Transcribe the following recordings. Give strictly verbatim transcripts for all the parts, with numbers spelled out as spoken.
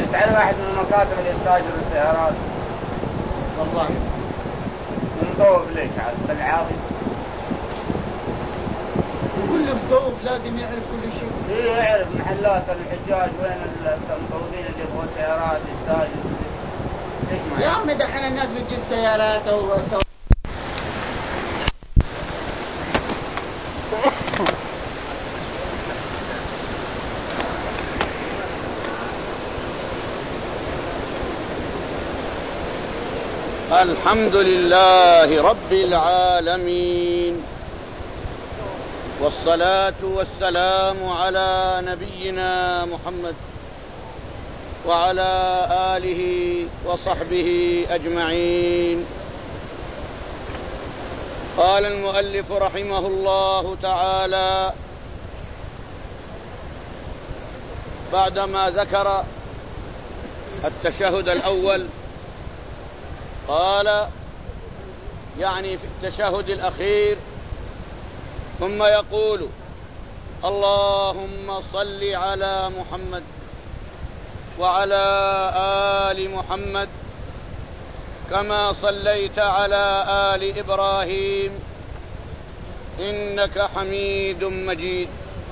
تعرف واحد من المكاتب اللي يستاجر السيارات؟ والله مطوف ليش عاد بالعاضي؟ وكل مطوف لازم يعرف كل شيء. ايه يعرف محلات الحجاج وين المطوفين اللي يبغون سيارات يستاجر. ليش ما يا عم دحين الناس بتجيب سيارات او سو... الحمد لله رب العالمين، والصلاة والسلام على نبينا محمد وعلى آله وصحبه أجمعين. قال المؤلف رحمه الله تعالى بعدما ذكر التشهد الأول قال يعني في التشهد الأخير ثم يقول اللهم صل على محمد وعلى آل محمد كما صليت على آل إبراهيم إنك حميد مجيد،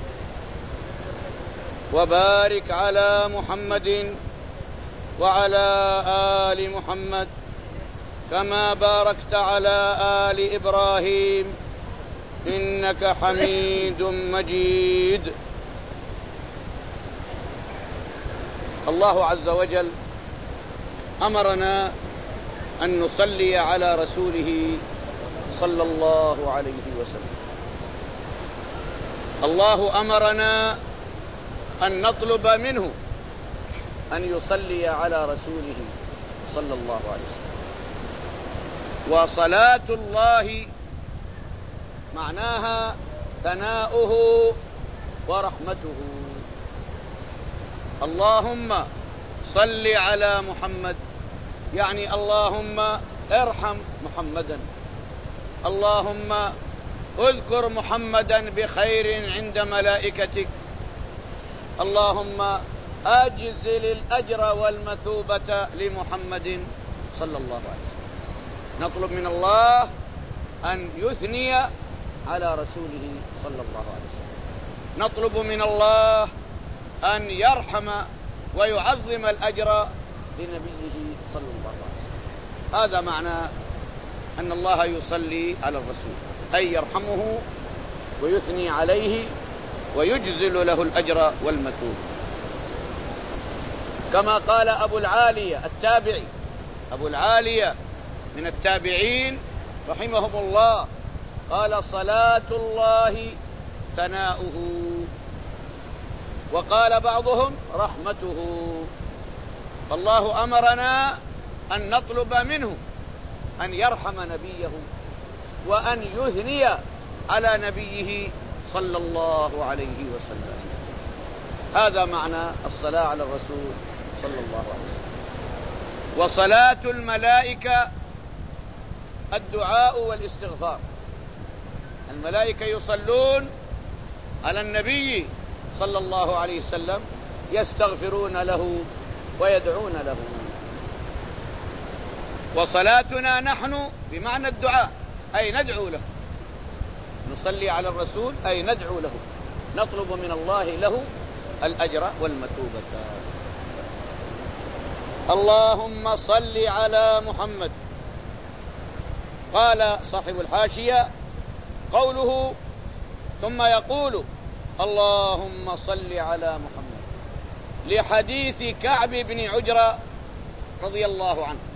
وبارك على محمد وعلى آل محمد كما باركت على آل إبراهيم إنك حميد مجيد. الله عز وجل أمرنا أن نصلي على رسوله صلى الله عليه وسلم. الله أمرنا أن نطلب منه أن يصلي على رسوله صلى الله عليه وسلم. وصلاة الله معناها ثناؤه ورحمته. اللهم صل على محمد يعني اللهم ارحم محمدا، اللهم اذكر محمدا بخير عند ملائكتك، اللهم أجزل الأجر والمثوبة لمحمد صلى الله عليه وسلم. نطلب من الله أن يثني على رسوله صلى الله عليه وسلم، نطلب من الله أن يرحم ويعظم الأجر لنبيه صلى الله عليه وسلم. هذا معنى أن الله يصلي على الرسول، أي يرحمه ويثني عليه ويجزل له الأجر والمثوب. كما قال أبو العالية التابعي، أبو العالية من التابعين رحمهم الله، قال صلاة الله ثناؤه، وقال بعضهم رحمته. فالله أمرنا أن نطلب منه أن يرحم نبيه وأن يثني على نبيه صلى الله عليه وسلم. هذا معنى الصلاة على الرسول صلى الله عليه وسلم. وصلاة الملائكة الدعاء والاستغفار. الملائكة يصلون على النبي صلى الله عليه وسلم، يستغفرون له ويدعون له. وصلاتنا نحن بمعنى الدعاء، أي ندعو له. نصلي على الرسول أي ندعو له، نطلب من الله له الأجر والمثوبة. اللهم صل على محمد. قال صاحب الحاشية قوله ثم يقول اللهم صل على محمد لحديث كعب بن عجرة رضي الله عنه،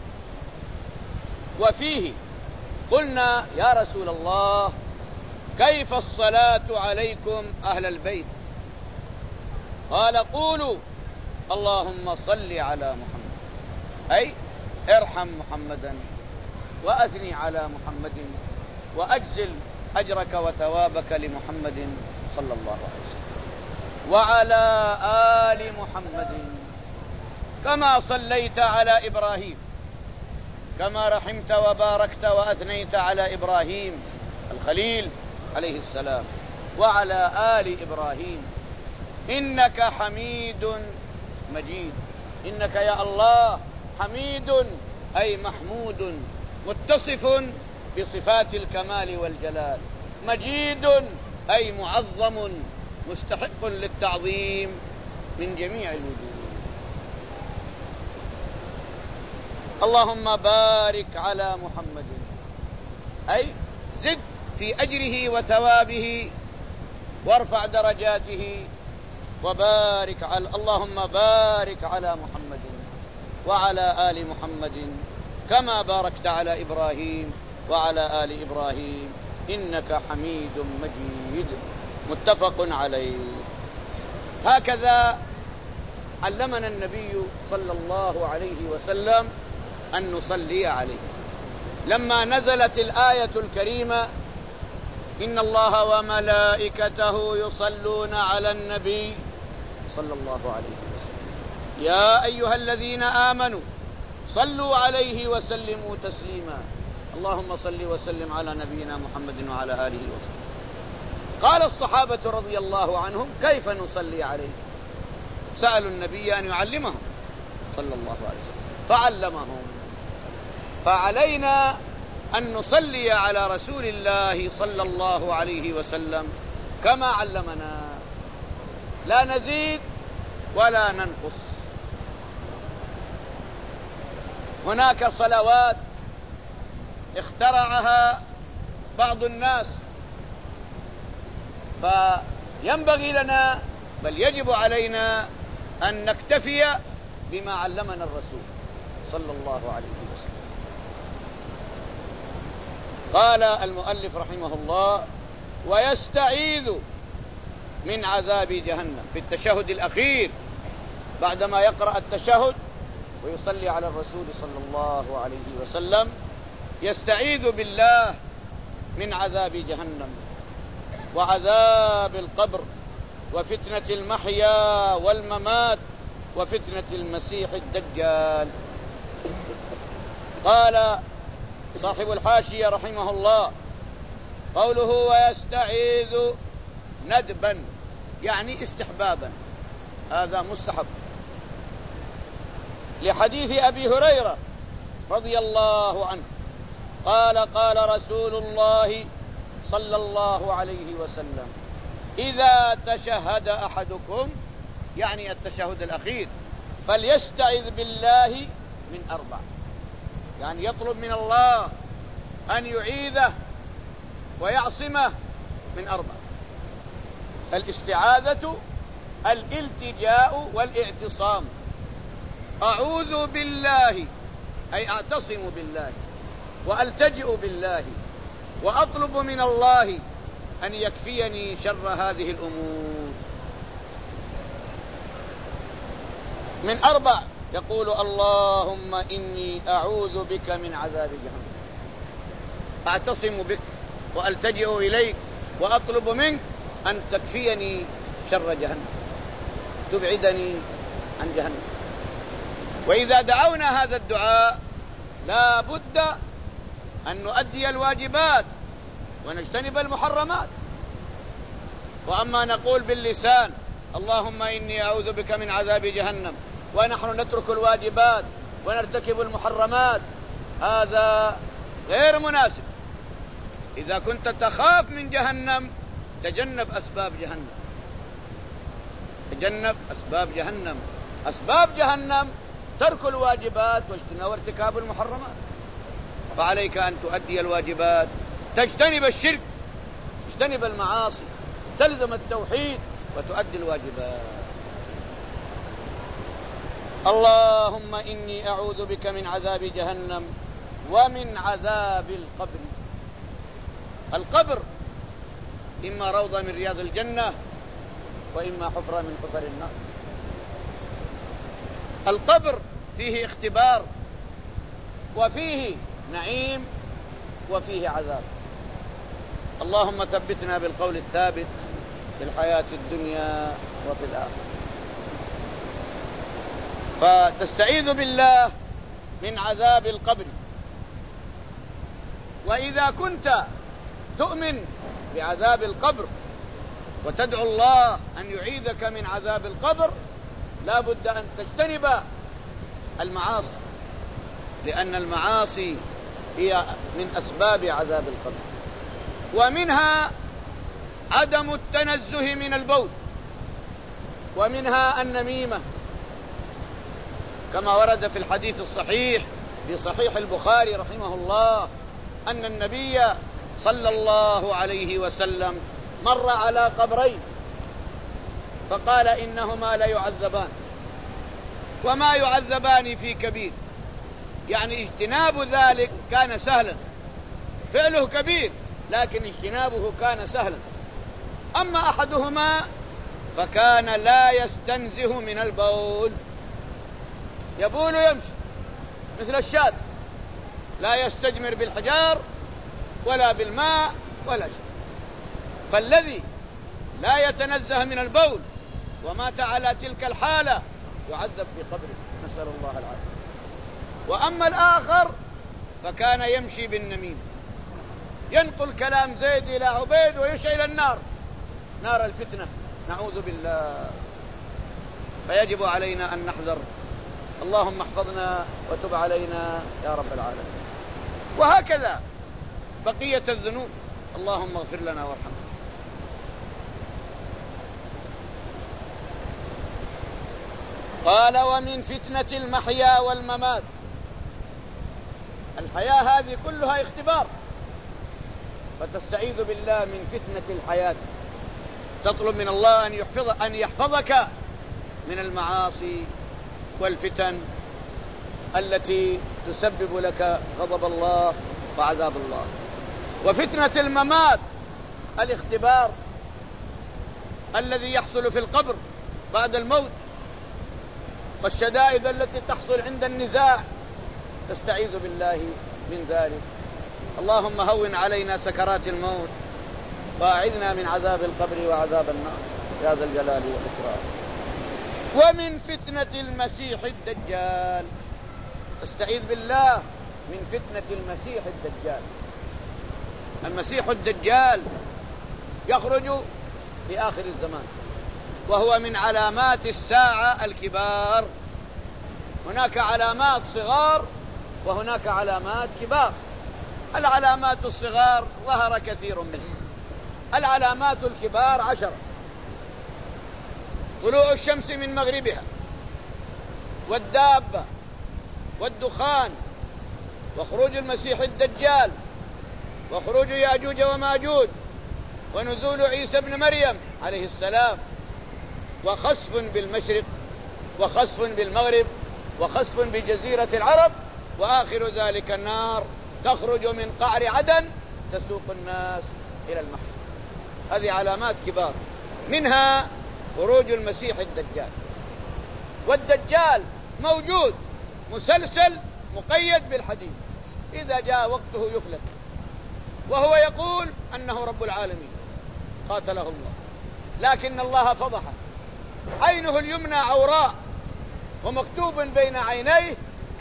وفيه قلنا يا رسول الله كيف الصلاة عليكم أهل البيت؟ قال قولوا اللهم صل على محمد، أي ارحم محمدا وأثني على محمد وأجزل أجرك وثوابك لمحمد صلى الله عليه وسلم وعلى آل محمد كما صليت على إبراهيم، كما رحمت وباركت وأثنيت على إبراهيم الخليل عليه السلام وعلى آل إبراهيم إنك حميد مجيد. إنك يا الله حميد أي محمود متصف بصفات الكمال والجلال، مجيد أي معظم مستحق للتعظيم من جميع الوجوه. اللهم بارك على محمد أي زد في أجره وثوابه وارفع درجاته، وبارك على اللهم بارك على محمد وعلى آل محمد كما باركت على إبراهيم وعلى آل إبراهيم إنك حميد مجيد. متفق عليه. هكذا علمنا النبي صلى الله عليه وسلم أن نصلي عليه. لما نزلت الآية الكريمة إن الله وملائكته يصلون على النبي صلى الله عليه وسلم يا أيها الذين آمنوا صلوا عليه وسلموا تسليما. اللهم صل وسلم على نبينا محمد وعلى آله وسلم. قال الصحابة رضي الله عنهم كيف نصلي عليه؟ سألوا النبي أن يعلمهم صلى الله عليه وسلم فعلمهم. فعلينا أن نصلي على رسول الله صلى الله عليه وسلم كما علمنا، لا نزيد ولا ننقص. هناك صلوات اخترعها بعض الناس، فينبغي لنا بل يجب علينا أن نكتفي بما علمنا الرسول صلى الله عليه وسلم. قال المؤلف رحمه الله ويستعيذ من عذاب جهنم في التشهد الأخير بعدما يقرأ التشهد ويصلي على الرسول صلى الله عليه وسلم، يستعيذ بالله من عذاب جهنم وعذاب القبر وفتنة المحيا والممات وفتنة المسيح الدجال. قال صاحب الحاشية رحمه الله قوله ويستعيذ ندبا يعني استحبابا، هذا مستحب، لحديث أبي هريرة رضي الله عنه قال قال رسول الله صلى الله عليه وسلم إذا تشهد أحدكم يعني التشهد الأخير فليستعذ بالله من أربع، يعني يطلب من الله أن يعيذه ويعصمه من أربع: الاستعاذة، الالتجاء والاعتصام. أعوذ بالله أي أعتصم بالله وألتجئ بالله وأطلب من الله أن يكفيني شر هذه الأمور من أربع. يقول اللهم إني أعوذ بك من عذاب جهنم، أعتصم بك وألتجئ إليك وأطلب منك أن تكفيني شر جهنم، تبعدني عن جهنم. وإذا دعونا هذا الدعاء لا بد أن نؤدي الواجبات ونجتنب المحرمات. وأما نقول باللسان اللهم إني أعوذ بك من عذاب جهنم ونحن نترك الواجبات ونرتكب المحرمات، هذا غير مناسب. إذا كنت تخاف من جهنم تجنب أسباب جهنم، تجنب أسباب جهنم. أسباب جهنم ترك الواجبات واجتناب وارتكاب المحرمات. فعليك أن تؤدي الواجبات، تجتنب الشرك، تجتنب المعاصي، تلزم التوحيد وتؤدي الواجبات. اللهم إني أعوذ بك من عذاب جهنم ومن عذاب القبر. القبر إما روضة من رياض الجنة وإما حفرة من حفر النار. القبر فيه اختبار وفيه نعيم وفيه عذاب. اللهم ثبتنا بالقول الثابت في الحياة الدنيا وفي الآخرة. فتستعيذ بالله من عذاب القبر. وإذا كنت تؤمن بعذاب القبر وتدعو الله أن يعيذك من عذاب القبر لا بد أن تجتنب المعاصي، لأن المعاصي هي من أسباب عذاب القبر. ومنها عدم التنزه من البول، ومنها النميمة، كما ورد في الحديث الصحيح في صحيح البخاري رحمه الله أن النبي صلى الله عليه وسلم مر على قبرين فقال إنهما لا يعذبان وما يعذبان في كبير، يعني اجتناب ذلك كان سهلا، فعله كبير لكن اجتنابه كان سهلا. أما أحدهما فكان لا يستنزه من البول، يبول يمشي مثل الشاة، لا يستجمر بالحجار ولا بالماء ولا شيء. فالذي لا يتنزه من البول ومات على تلك الحالة يعذب في قبره، نسأل الله العافية. وأما الآخر فكان يمشي بالنميم، ينقل كلام زيد إلى عبيد ويشعل النار، نار الفتنة، نعوذ بالله. فيجب علينا أن نحذر. اللهم احفظنا وتب علينا يا رب العالمين. وهكذا بقية الذنوب، اللهم اغفر لنا وارحمنا. قال ومن فتنة المحيا والممات. الحياة هذه كلها اختبار، فتستعيذ بالله من فتنة الحياة، تطلب من الله أن يحفظ أن يحفظك من المعاصي والفتن التي تسبب لك غضب الله وعذاب الله. وفتنة الممات الاختبار الذي يحصل في القبر بعد الموت، والشدائد التي تحصل عند النزاع، تستعيذ بالله من ذلك. اللهم هون علينا سكرات الموت وأعذنا من عذاب القبر وعذاب النار يا ذا الجلال والإكرام. ومن فتنة المسيح الدجال، تستعيذ بالله من فتنة المسيح الدجال. المسيح الدجال يخرج في آخر الزمان، وهو من علامات الساعة الكبار. هناك علامات صغار وهناك علامات كبار. العلامات الصغار ظهر كثير منها، العلامات الكبار عشرة: طلوع الشمس من مغربها، والدابة، والدخان، وخروج المسيح الدجال، وخروج ياجوج وماجوج، ونزول عيسى ابن مريم عليه السلام، وخسف بالمشرق، وخسف بالمغرب، وخسف بجزيرة العرب، وآخر ذلك النار تخرج من قعر عدن تسوق الناس إلى المحشر. هذه علامات كبار، منها خروج المسيح الدجال. والدجال موجود مسلسل مقيد بالحديد، إذا جاء وقته يفلت، وهو يقول أنه رب العالمين قاتله الله، لكن الله فضحه. عينه اليمنى عوراء ومكتوب بين عينيه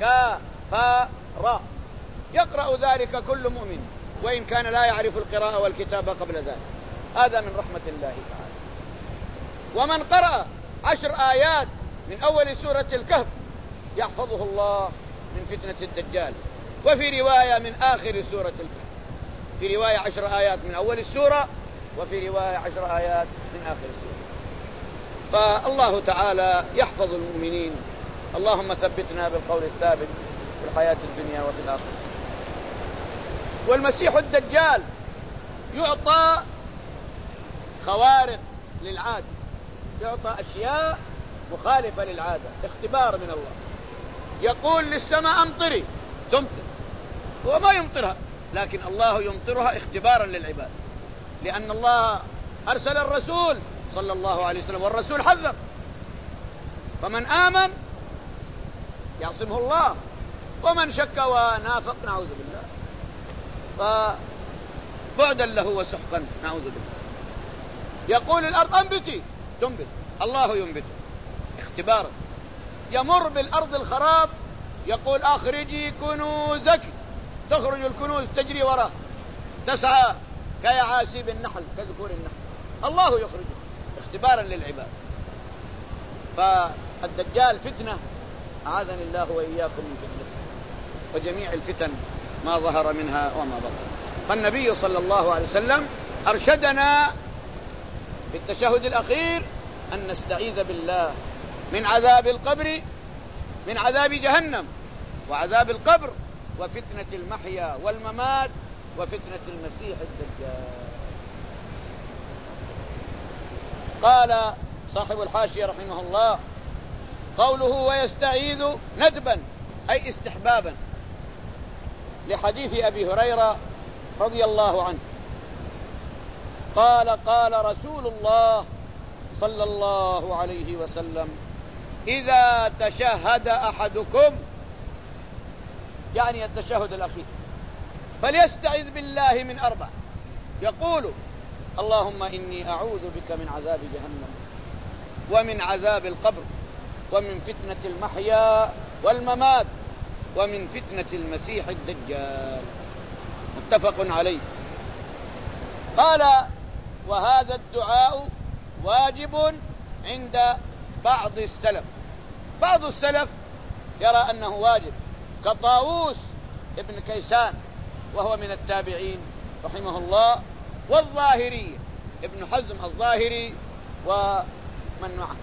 كافر، يقرأ ذلك كل مؤمن وإن كان لا يعرف القراءة والكتابة قبل ذلك. هذا من رحمة الله تعالى. ومن قرأ عشر آيات من أول سورة الكهف يحفظه الله من فتنة الدجال. وفي رواية من آخر سورة الكهف، في رواية عشر آيات من أول السورة، وفي رواية عشر آيات من آخر السورة. فالله تعالى يحفظ المؤمنين. اللهم ثبتنا بالقول الثابت في الحياة الدنيا وفي الآخرة. والمسيح الدجال يعطى خوارق للعادة، يعطى أشياء مخالفة للعادة، اختبار من الله. يقول للسماء أمطري تمطر، هو ما يمطرها، لكن الله يمطرها اختبارا للعباد، لأن الله أرسل الرسول صلى الله عليه وسلم، والرسول حذر، فمن آمن يعصمه الله، ومن شك ونافق نعوذ بالله فبعدا له وسحقا نعوذ بالله. يقول الأرض أنبتي تنبت، الله ينبت اختبارا. يمر بالأرض الخراب يقول أخرجي كنوزك، تخرج الكنوز تجري وراه، تسعى كيعاسيب النحل كذكور النحل، الله يخرجه اختبارا للعباد. فالدجال فتنة أعاذني الله وإياكم من فتنة وجميع الفتن ما ظهر منها وما بطن. فالنبي صلى الله عليه وسلم أرشدنا في التشهد الأخير أن نستعيذ بالله من عذاب القبر، من عذاب جهنم وعذاب القبر وفتنة المحيا والممات وفتنة المسيح الدجال. قال صاحب الحاشية رحمه الله: قوله ويستعيذ ندبا أي استحبابا، لحديث أبي هريرة رضي الله عنه قال: قال رسول الله صلى الله عليه وسلم: إذا تشهد أحدكم، يعني التشهد الأخير، فليستعذ بالله من أربع، يقول: اللهم إني أعوذ بك من عذاب جهنم ومن عذاب القبر ومن فتنة المحيا والممات ومن فتنة المسيح الدجال. متفق عليه. قال: وهذا الدعاء واجب عند بعض السلف. بعض السلف يرى أنه واجب، كطاووس ابن كيسان وهو من التابعين رحمه الله، والظاهري ابن حزم الظاهري ومن معه.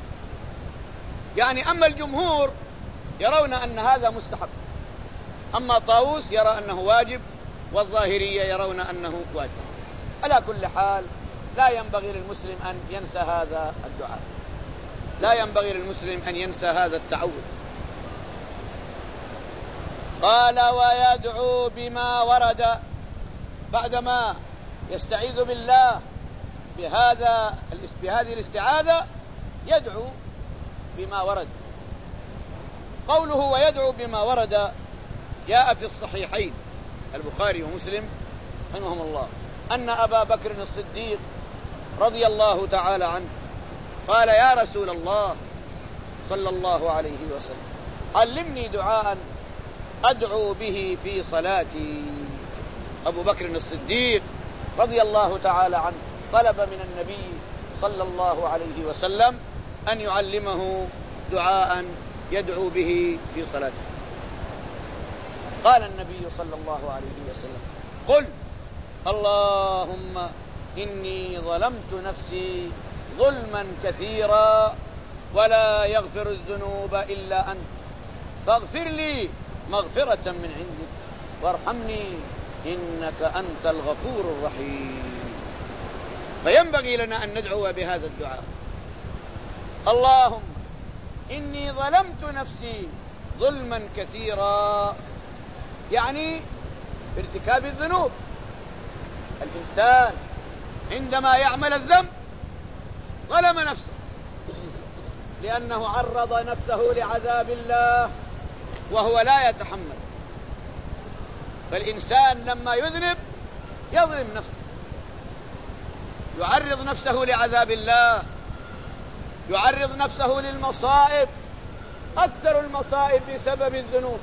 يعني أما الجمهور يرون أن هذا مستحب، أما طاووس يرى أنه واجب، والظاهرية يرون أنه واجب. على كل حال لا ينبغي للمسلم أن ينسى هذا الدعاء، لا ينبغي للمسلم أن ينسى هذا التعوذ. قال: ويدعو بما ورد، بعدما يستعيذ بالله بهذا بهذه الاستعاذة يدعو بما ورد. قوله ويدعو بما ورد جاء في الصحيحين البخاري ومسلم رحمهم الله أن أبا بكر الصديق رضي الله تعالى عنه قال: يا رسول الله صلى الله عليه وسلم، علمني دعاء أدعو به في صلاتي. أبو بكر الصديق رضي الله تعالى عنه طلب من النبي صلى الله عليه وسلم أن يعلمه دعاء يدعو به في صلاته. قال النبي صلى الله عليه وسلم: قل اللهم إني ظلمت نفسي ظلما كثيرا ولا يغفر الذنوب إلا أنت فاغفر لي مغفرة من عندك وارحمني إنك أنت الغفور الرحيم. فينبغي لنا أن ندعو بهذا الدعاء: اللهم إني ظلمت نفسي ظلما كثيرا، يعني ارتكاب الذنوب. الإنسان عندما يعمل الذنب ظلم نفسه، لأنه عرض نفسه لعذاب الله وهو لا يتحمل. فالإنسان لما يذنب يظلم نفسه، يعرض نفسه لعذاب الله، يعرض نفسه للمصائب. أكثر المصائب بسبب الذنوب.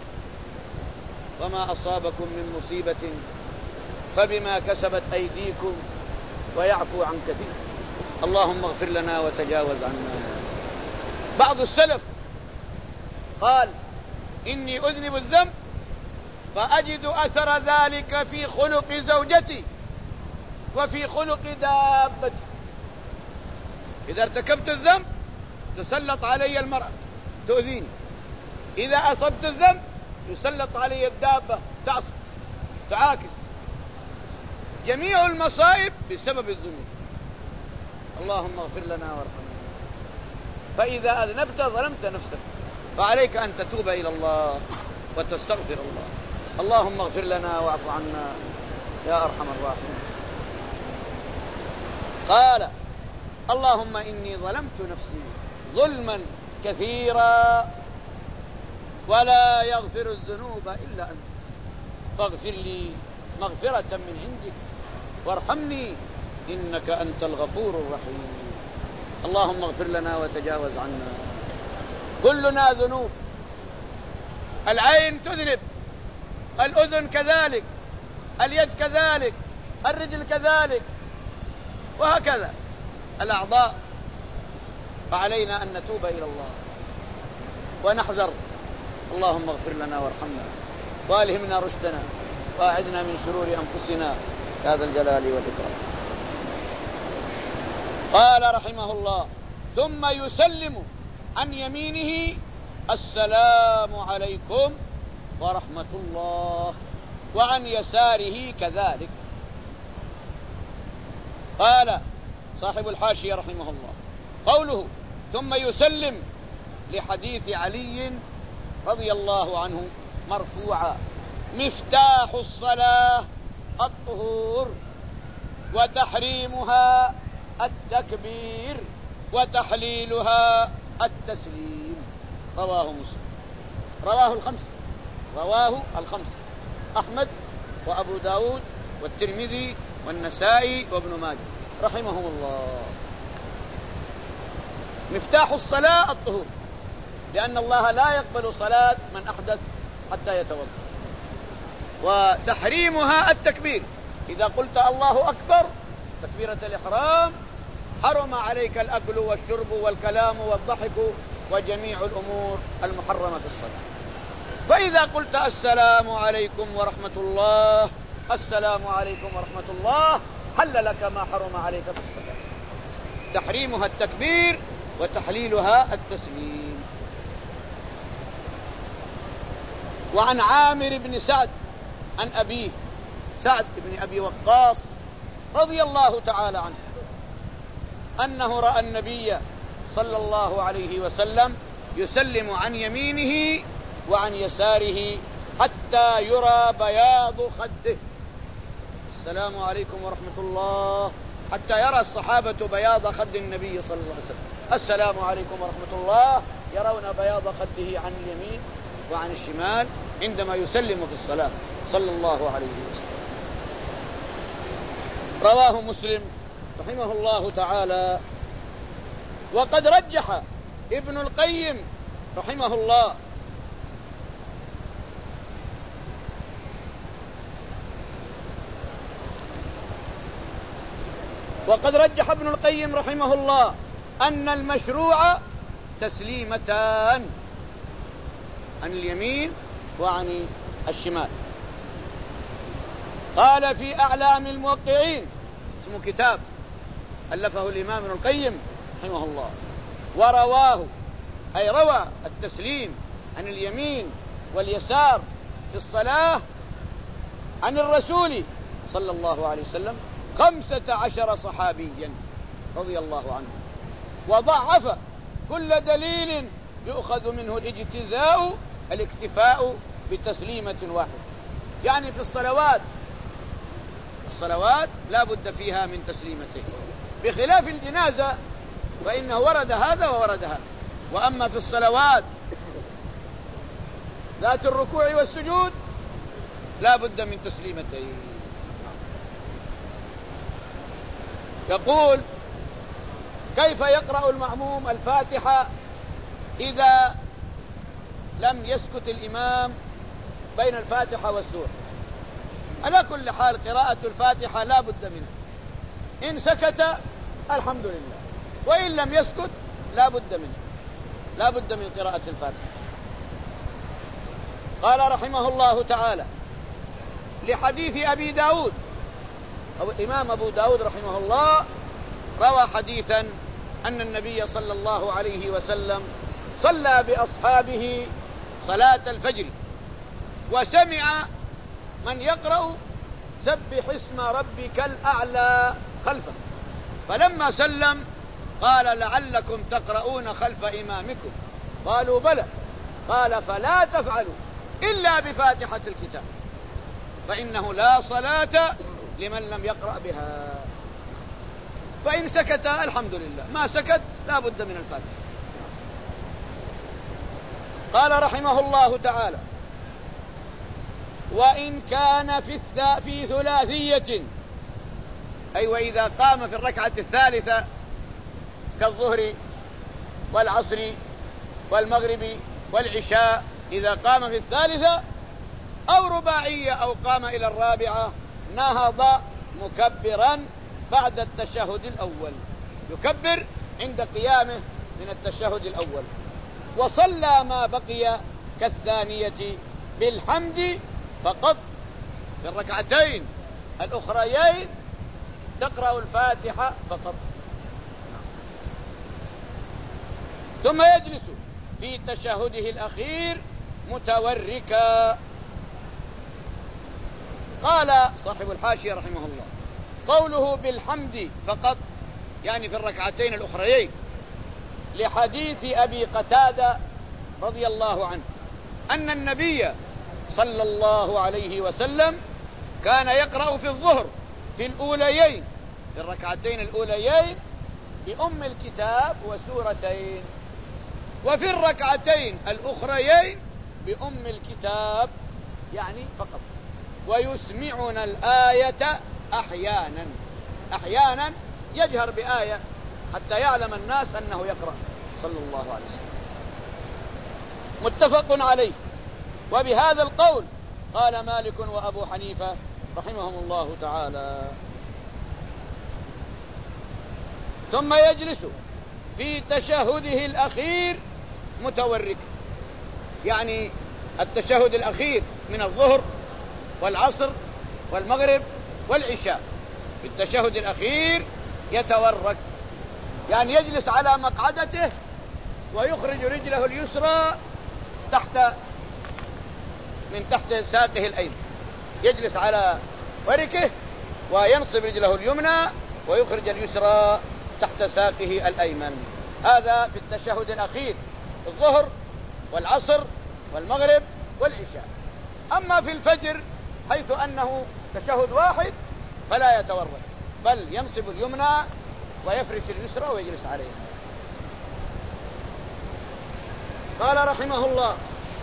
وما أصابكم من مصيبة فبما كسبت أيديكم ويعفو عن كثير. اللهم اغفر لنا وتجاوز عنا. بعض السلف قال: إني أذنب الذنب فأجد أثر ذلك في خلق زوجتي وفي خلق دابتي. إذا ارتكبت الذنب تسلط علي المرأة تؤذيني، إذا أصبت الذنب يسلط علي الدابة تعصب تعاكس. جميع المصائب بسبب الذنوب. اللهم اغفر لنا وارحمنا. فإذا أذنبت ظلمت نفسك، فعليك أن تتوب إلى الله وتستغفر الله. اللهم اغفر لنا واعف عنا يا أرحم الراحمين. قال: اللهم إني ظلمت نفسي ظلما كثيرا ولا يغفر الذنوب إلا أنت فاغفر لي مغفرة من عندك وارحمني إنك أنت الغفور الرحيم. اللهم اغفر لنا وتجاوز عنا. كلنا ذنوب. العين تذنب، الأذن كذلك، اليد كذلك، الرجل كذلك، وهكذا الأعضاء. فعلينا أن نتوب إلى الله ونحذر. اللهم اغفر لنا وارحمنا والهمنا رشدنا واعذنا من شرور أنفسنا يا ذا الجلال والإكرام. قال رحمه الله: ثم يسلم عن يمينه: السلام عليكم ورحمة الله، وعن يساره كذلك. قال صاحب الحاشية رحمه الله: قوله ثم يسلم لحديث علي رضي الله عنه مرفوعا: مفتاح الصلاة الطهور، وتحريمها التكبير، وتحليلها التسليم. رواه مسلم. رواه الخمسة رواه الخمسة أحمد وأبو داود والترمذي والنسائي وابن ماجه رحمهم الله. مفتاح الصلاة الطهور، لأن الله لا يقبل صلاة من أحدث حتى يتوضأ. وتحريمها التكبير، إذا قلت الله أكبر تكبيرة الإحرام حرم عليك الأكل والشرب والكلام والضحك وجميع الأمور المحرمة في الصلاة. فإذا قلت السلام عليكم ورحمة الله، السلام عليكم ورحمة الله، حل لك ما حرم عليك في الصلاة. تحريمها التكبير وتحليلها التسليم. وعن عامر بن سعد عن أبيه سعد بن أبي وقاص رضي الله تعالى عنه أنه رأى النبي صلى الله عليه وسلم يسلم عن يمينه وعن يساره حتى يرى بياض خده. السلام عليكم ورحمة الله، حتى يرى الصحابة بياض خد النبي صلى الله عليه وسلم. السلام عليكم ورحمة الله، يرون بياض خده عن اليمين وعن الشمال عندما يسلم في الصلاة صلى الله عليه وسلم. رواه مسلم رحمه الله تعالى. وقد رجح ابن القيم رحمه الله وقد رجح ابن القيم رحمه الله أن المشروع تسليمتان، عن اليمين وعن الشمال. قال في أعلام الموقعين، اسمه كتاب ألفه الإمام ابن القيم رحمه الله، ورواه أي روى التسليم عن اليمين واليسار في الصلاة عن الرسول صلى الله عليه وسلم خمسة عشر صحابيا رضي الله عنه، وضعف كل دليل يؤخذ منه الاجتزاء الاكتفاء بتسليمة واحدة. يعني في الصلوات الصلوات لا بد فيها من تسليمتين، بخلاف الجنازة فإنه ورد هذا وورد هذا. وأما في الصلوات ذات الركوع والسجود لا بد من تسليمتين. يقول: كيف يقرأ المأموم الفاتحة إذا لم يسكت الإمام بين الفاتحة والسورة؟ على كل حال قراءة الفاتحة لا بد منها، إن سكت الحمد لله، وإن لم يسكت لا بد منها، لا بد من قراءة الفاتحة. قال رحمه الله تعالى: لحديث أبي داود، أو الإمام أبو داود رحمه الله روى حديثا أن النبي صلى الله عليه وسلم صلى بأصحابه صلاة الفجر، وسمع من يقرأ سبح اسم ربك الأعلى خلفه، فلما سلم قال: لعلكم تقرؤون خلف إمامكم؟ قالوا: بلى. قال: فلا تفعلوا إلا بفاتحة الكتاب، فإنه لا صلاة لمن لم يقرأ بها. فإن سكت الحمد لله، ما سكت لا بد من الفاتحة. قال رحمه الله تعالى: وإن كان في, الث... في ثلاثية، أي وإذا قام في الركعة الثالثة كالظهر والعصر والمغرب والعشاء، إذا قام في الثالثة أو رباعية أو قام إلى الرابعة، نهض مكبرا بعد التشهد الأول، يكبر عند قيامه من التشهد الأول. وصلى ما بقي كالثانية بالحمد فقط. في الركعتين الأخريين تقرأ الفاتحة فقط. ثم يجلس في تشهده الأخير متوركا. قال صاحب الحاشية رحمه الله: قوله بالحمد فقط يعني في الركعتين الأخريين لحديث أبي قتادة رضي الله عنه أن النبي صلى الله عليه وسلم كان يقرأ في الظهر في الأوليين في الركعتين الأوليين بأم الكتاب وسورتين، وفي الركعتين الأخريين بأم الكتاب يعني فقط، ويسمعنا الآية أحيانا أحيانا يجهر بآية حتى يعلم الناس أنه يقرأ صلى الله عليه وسلم. متفق عليه. وبهذا القول قال مالك وأبو حنيفة رحمهم الله تعالى. ثم يجلس في تشهده الأخير متورك، يعني التشهد الأخير من الظهر والعصر والمغرب والعشاء في التشهد الأخير يتورك، يعني يجلس على مقعدته ويخرج رجله اليسرى تحت من تحت ساقه الأيمن، يجلس على وركه وينصب رجله اليمنى ويخرج اليسرى تحت ساقه الأيمن. هذا في التشهد الأخير الظهر والعصر والمغرب والعشاء. أما في الفجر حيث أنه تشهد واحد فلا يتورك، بل ينصب اليمنى ويفرش اليسرى ويجلس عليها. قال رحمه الله: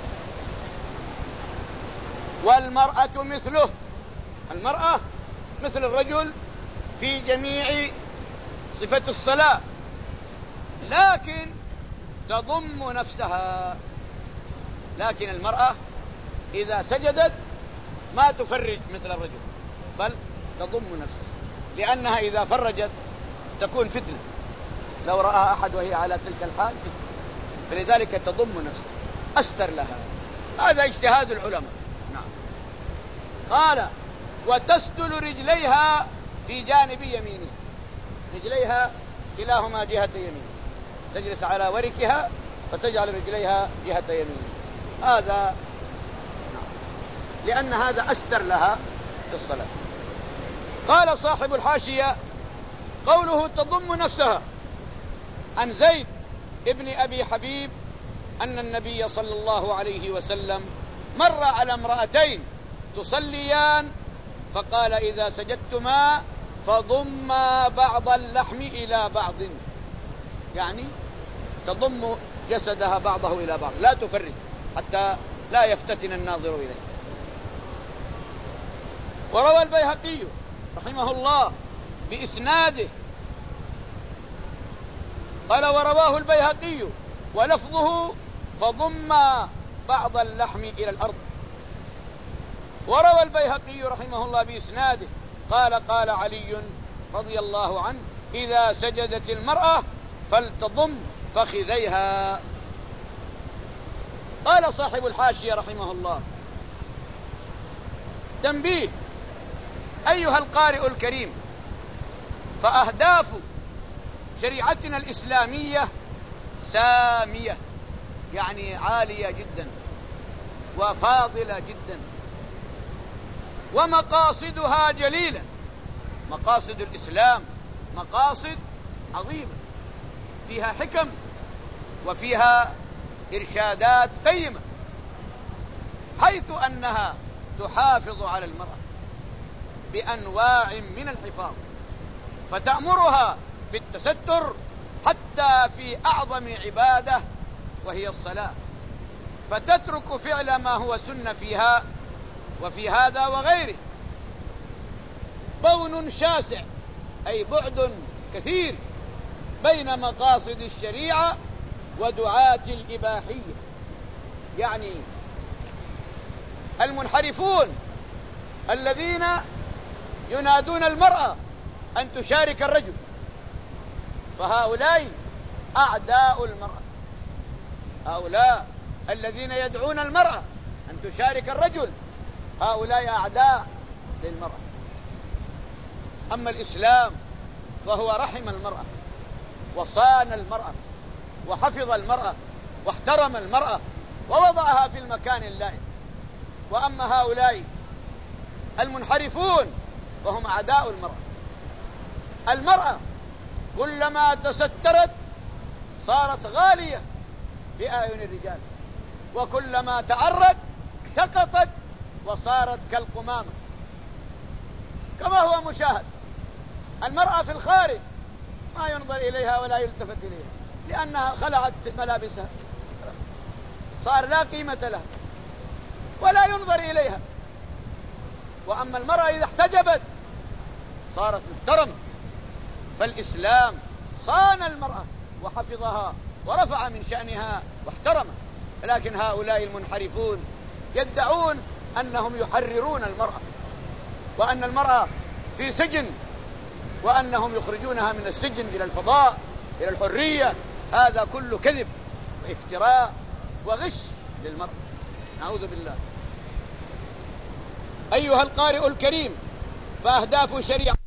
والمرأة مثله، المرأة مثل الرجل في جميع صفة الصلاة، لكن تضم نفسها. لكن المرأة إذا سجدت ما تفرج مثل الرجل، بل تضم نفسها، لأنها إذا فرجت تكون فتنة، لو رأى أحد وهي على تلك الحال فتنة، فلذلك تضم نفسها أستر لها. هذا اجتهاد العلماء. نعم. قال: وتسدل رجليها في جانب يمينها، رجليها كلاهما جهة يمين، تجلس على وركها وتجعل رجليها جهة يمين. هذا لأن هذا أستر لها في الصلاة. قال صاحب الحاشية: قوله تضم نفسها عن زيد ابن أبي حبيب أن النبي صلى الله عليه وسلم مر على امرأتين تصليان فقال: إذا سجدتما فضما بعض اللحم إلى بعض، يعني تضم جسدها بعضه إلى بعض، لا تفرج حتى لا يفتتن الناظر إليه. وروى البيهقي رحمه الله بإسناده، قال: ورواه البيهقي ولفظه فضم بعض اللحم إلى الأرض. وروى البيهقي رحمه الله بإسناده قال: قال علي رضي الله عنه: إذا سجدت المرأة فلتضم فخذيها. قال صاحب الحاشية رحمه الله: تنبيه أيها القارئ الكريم، فأهداف شريعتنا الإسلامية سامية، يعني عالية جدا وفاضلة جدا، ومقاصدها جليلة. مقاصد الإسلام مقاصد عظيمة، فيها حكم وفيها إرشادات قيمة، حيث أنها تحافظ على المرأة بأنواع من الحفاظ، فتأمرها بالتستر حتى في أعظم عبادة وهي الصلاة، فتترك فعل ما هو سنة فيها وفي هذا وغيره. بون شاسع، أي بعد كثير بين مقاصد الشريعة ودعاة الإباحية، يعني المنحرفون الذين ينادون المرأة أن تشارك الرجل، فهؤلاء أعداء المرأة، هؤلاء الذين يدعون المرأة أن تشارك الرجل هؤلاء أعداء للمرأة. أما الإسلام فهو رحم المرأة وصان المرأة وحفظ المرأة واحترم المرأة ووضعها في المكان اللائق. وأما هؤلاء المنحرفون فهم أعداء المرأة. المرأة كلما تسترت صارت غالية في أعين الرجال، وكلما تعرت سقطت وصارت كالقمامة كما هو مشاهد. المرأة في الخارج ما ينظر إليها ولا يلتفت إليها لأنها خلعت ملابسها، صار لا قيمة لها ولا ينظر إليها. وأما المرأة إذا احتجبت صارت محترمة. فالإسلام صان المرأة وحفظها ورفع من شأنها واحترمها. لكن هؤلاء المنحرفون يدعون أنهم يحررون المرأة وأن المرأة في سجن وأنهم يخرجونها من السجن إلى الفضاء إلى الحرية. هذا كله كذب وافتراء وغش للمرأة، نعوذ بالله. أيها القارئ الكريم، فأهداف شريعة